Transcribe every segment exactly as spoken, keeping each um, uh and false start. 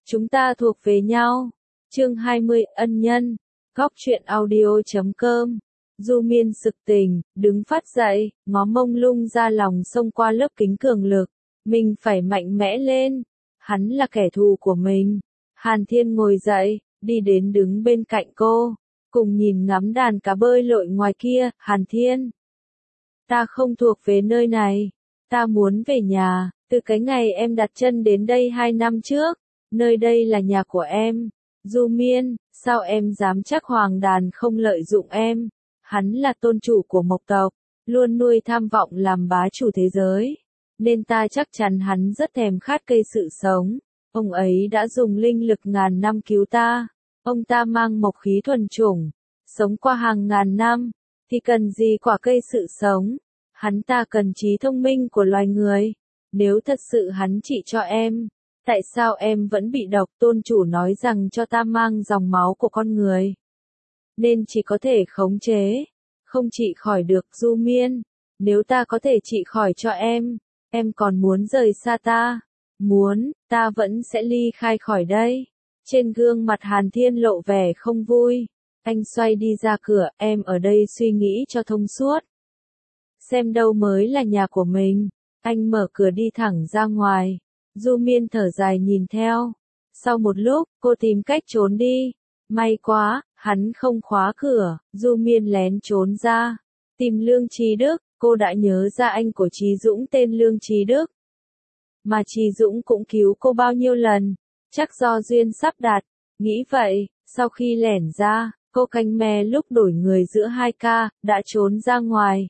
Chúng ta thuộc về nhau. Chương hai mươi, ân nhân. Góc truyện audio chấm com. Du Miên sực tỉnh, đứng phát dậy, ngó mông lung ra lòng xông qua lớp kính cường lực. Mình phải mạnh mẽ lên. Hắn là kẻ thù của mình. Hàn Thiên ngồi dậy, đi đến đứng bên cạnh cô, cùng nhìn ngắm đàn cá bơi lội ngoài kia. Hàn Thiên, ta không thuộc về nơi này. Ta muốn về nhà. Từ cái ngày em đặt chân đến đây hai năm trước, nơi đây là nhà của em. Du Miên, sao em dám chắc Hoàng Đàn không lợi dụng em? Hắn là tôn chủ của Mộc tộc, luôn nuôi tham vọng làm bá chủ thế giới, nên ta chắc chắn hắn rất thèm khát cây sự sống. Ông ấy đã dùng linh lực ngàn năm cứu ta. Ông ta mang mộc khí thuần chủng, sống qua hàng ngàn năm, thì cần gì quả cây sự sống? Hắn ta cần trí thông minh của loài người. Nếu thật sự hắn trị cho em, tại sao em vẫn bị độc? Tôn chủ nói rằng cho ta mang dòng máu của con người, nên chỉ có thể khống chế, không trị khỏi được. Du Miên, nếu ta có thể trị khỏi cho em, em còn muốn rời xa ta? Muốn, ta vẫn sẽ ly khai khỏi đây. Trên gương mặt Hàn Thiên lộ vẻ không vui. Anh xoay đi ra cửa. Em ở đây suy nghĩ cho thông suốt, xem đâu mới là nhà của mình. Anh mở cửa đi thẳng ra ngoài. Du Miên thở dài nhìn theo. Sau một lúc, cô tìm cách trốn đi. May quá, hắn không khóa cửa. Du Miên lén trốn ra, tìm Lương Chí Đức. Cô đã nhớ ra anh của Chí Dũng tên Lương Chí Đức, mà Chí Dũng cũng cứu cô bao nhiêu lần. Chắc do duyên sắp đặt. Nghĩ vậy, sau khi lẻn ra, cô canh me lúc đổi người giữa hai ca, đã trốn ra ngoài.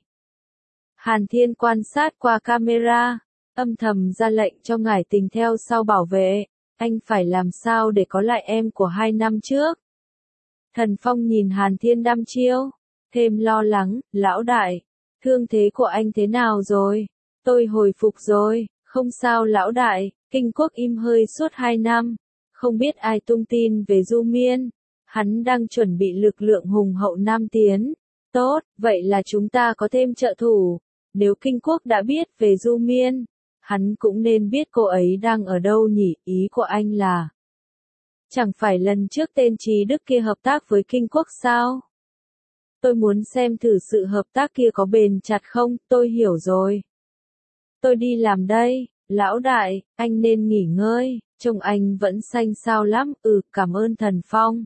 Hàn Thiên quan sát qua camera, âm thầm ra lệnh cho Ngải Tình theo sau bảo vệ. Anh phải làm sao để có lại em của hai năm trước? Thần Phong nhìn Hàn Thiên đăm chiêu, thêm lo lắng. Lão đại, thương thế của anh thế nào rồi? Tôi hồi phục rồi, không sao lão đại. Kinh Quốc im hơi suốt hai năm, không biết ai tung tin về Du Miên. Hắn đang chuẩn bị lực lượng hùng hậu Nam tiến. Tốt, vậy là chúng ta có thêm trợ thủ. Nếu Kinh Quốc đã biết về Du Miên, hắn cũng nên biết cô ấy đang ở đâu nhỉ? Ý của anh là, chẳng phải lần trước tên Chí Đức kia hợp tác với Kinh Quốc sao? Tôi muốn xem thử sự hợp tác kia có bền chặt không. Tôi hiểu rồi. Tôi đi làm đây. Lão đại, anh nên nghỉ ngơi, trông anh vẫn xanh xao lắm. Ừ, cảm ơn Thần Phong.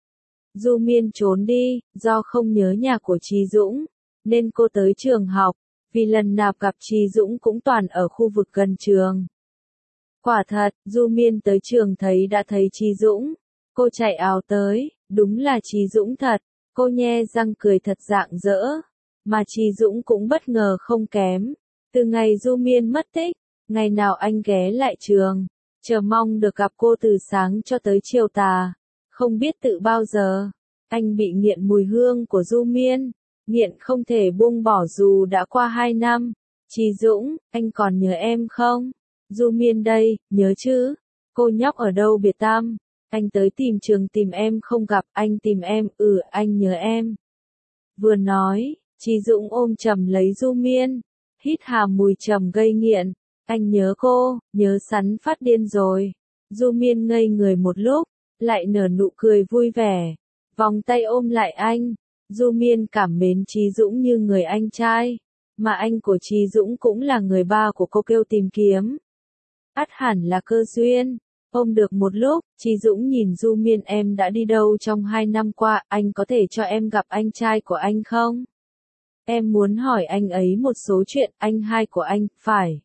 Du Miên trốn đi, do không nhớ nhà của Chí Dũng, nên cô tới trường học, vì lần nào gặp Chí Dũng cũng toàn ở khu vực gần trường. Quả thật, Du Miên tới trường thấy đã thấy Chí Dũng. Cô chạy ào tới, đúng là Chí Dũng thật. Cô nhe răng cười thật rạng rỡ, mà Chí Dũng cũng bất ngờ không kém. Từ ngày Du Miên mất tích, ngày nào anh ghé lại trường, chờ mong được gặp cô từ sáng cho tới chiều tà. Không biết tự bao giờ, anh bị nghiện mùi hương của Du Miên, nghiện không thể buông bỏ dù đã qua hai năm. Chí Dũng, anh còn nhớ em không? Du Miên đây, nhớ chứ? Cô nhóc ở đâu biệt tăm? Anh tới tìm trường tìm em không gặp. Anh tìm em, ừ anh nhớ em. Vừa nói, Chí Dũng ôm chầm lấy Du Miên, hít hà mùi trầm gây nghiện. Anh nhớ cô, nhớ sắn phát điên rồi. Du Miên ngây người một lúc, lại nở nụ cười vui vẻ, vòng tay ôm lại anh. Du Miên cảm mến Chí Dũng như người anh trai, mà anh của Chí Dũng cũng là người ba của cô kêu tìm kiếm. Ắt hẳn là cơ duyên. Ôm được một lúc, Chí Dũng nhìn Du Miên. Em đã đi đâu trong hai năm qua? Anh có thể cho em gặp anh trai của anh không? Em muốn hỏi anh ấy một số chuyện. Anh hai của anh, phải.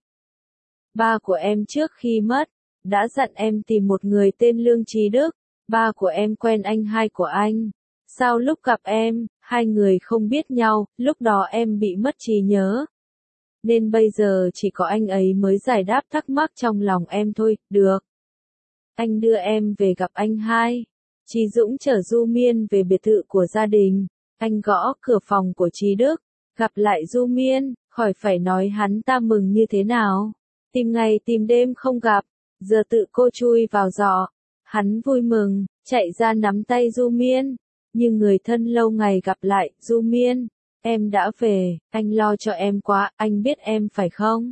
Ba của em trước khi mất, đã dặn em tìm một người tên Lương Chí Đức. Ba của em quen anh hai của anh. Sao lúc gặp em, hai người không biết nhau? Lúc đó em bị mất trí nhớ, nên bây giờ chỉ có anh ấy mới giải đáp thắc mắc trong lòng em thôi. Được, anh đưa em về gặp anh hai. Chí Dũng chở Du Miên về biệt thự của gia đình. Anh gõ cửa phòng của Chí Đức. Gặp lại Du Miên, khỏi phải nói hắn ta mừng như thế nào. Tìm ngày tìm đêm không gặp, giờ tự cô chui vào giỏ. Hắn vui mừng, chạy ra nắm tay Du Miên, như người thân lâu ngày gặp lại. Du Miên, em đã về, anh lo cho em quá, anh biết em phải không?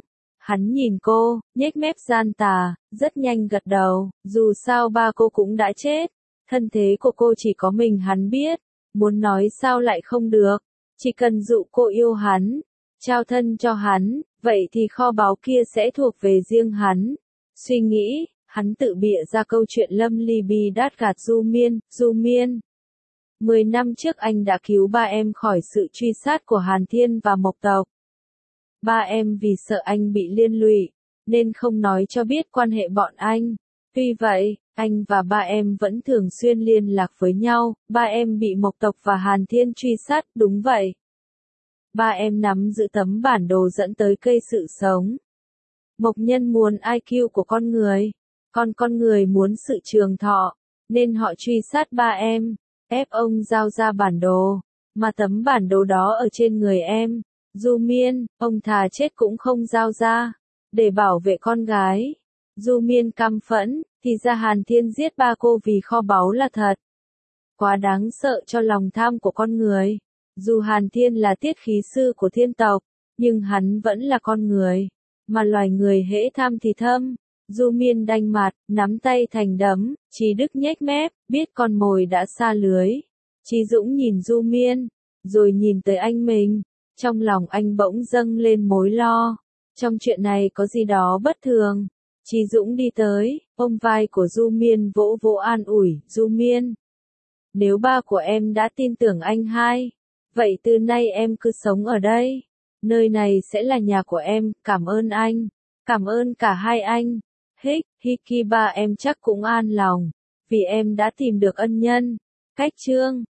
Hắn nhìn cô, nhếch mép gian tà, rất nhanh gật đầu, dù sao ba cô cũng đã chết. Thân thế của cô chỉ có mình hắn biết, muốn nói sao lại không được, chỉ cần dụ cô yêu hắn, trao thân cho hắn, vậy thì kho báu kia sẽ thuộc về riêng hắn. Suy nghĩ, hắn tự bịa ra câu chuyện Lâm Ly Bi đát gạt Du Miên, Du Miên. Mười năm trước anh đã cứu ba em khỏi sự truy sát của Hàn Thiên và Mộc Tộc. Ba em vì sợ anh bị liên lụy, nên không nói cho biết quan hệ bọn anh. Tuy vậy, anh và ba em vẫn thường xuyên liên lạc với nhau, ba em bị Mộc Tộc và Hàn Thiên truy sát, đúng vậy. Ba em nắm giữ tấm bản đồ dẫn tới cây sự sống. Mộc Nhân muốn i kiu của con người, còn con người muốn sự trường thọ, nên họ truy sát ba em, ép ông giao ra bản đồ, mà tấm bản đồ đó ở trên người em. Du Miên, ông thà chết cũng không giao ra, để bảo vệ con gái. Du Miên căm phẫn, thì ra Hàn Thiên giết ba cô vì kho báu là thật. Quá đáng sợ cho lòng tham của con người. Dù Hàn Thiên là tiết khí sư của thiên tộc, nhưng hắn vẫn là con người, mà loài người hễ tham thì thâm. Du Miên đanh mặt, nắm tay thành đấm, Trí Đức nhếch mép, biết con mồi đã xa lưới. Trí Dũng nhìn Du Miên, rồi nhìn tới anh mình. Trong lòng anh bỗng dâng lên mối lo. Trong chuyện này có gì đó bất thường. Trí Dũng đi tới, ôm vai của Du Miên vỗ vỗ an ủi, Du Miên. Nếu ba của em đã tin tưởng anh hai, vậy từ nay em cứ sống ở đây. Nơi này sẽ là nhà của em, cảm ơn anh. Cảm ơn cả hai anh. Hích, Hiki ba em chắc cũng an lòng, vì em đã tìm được ân nhân. Cách chương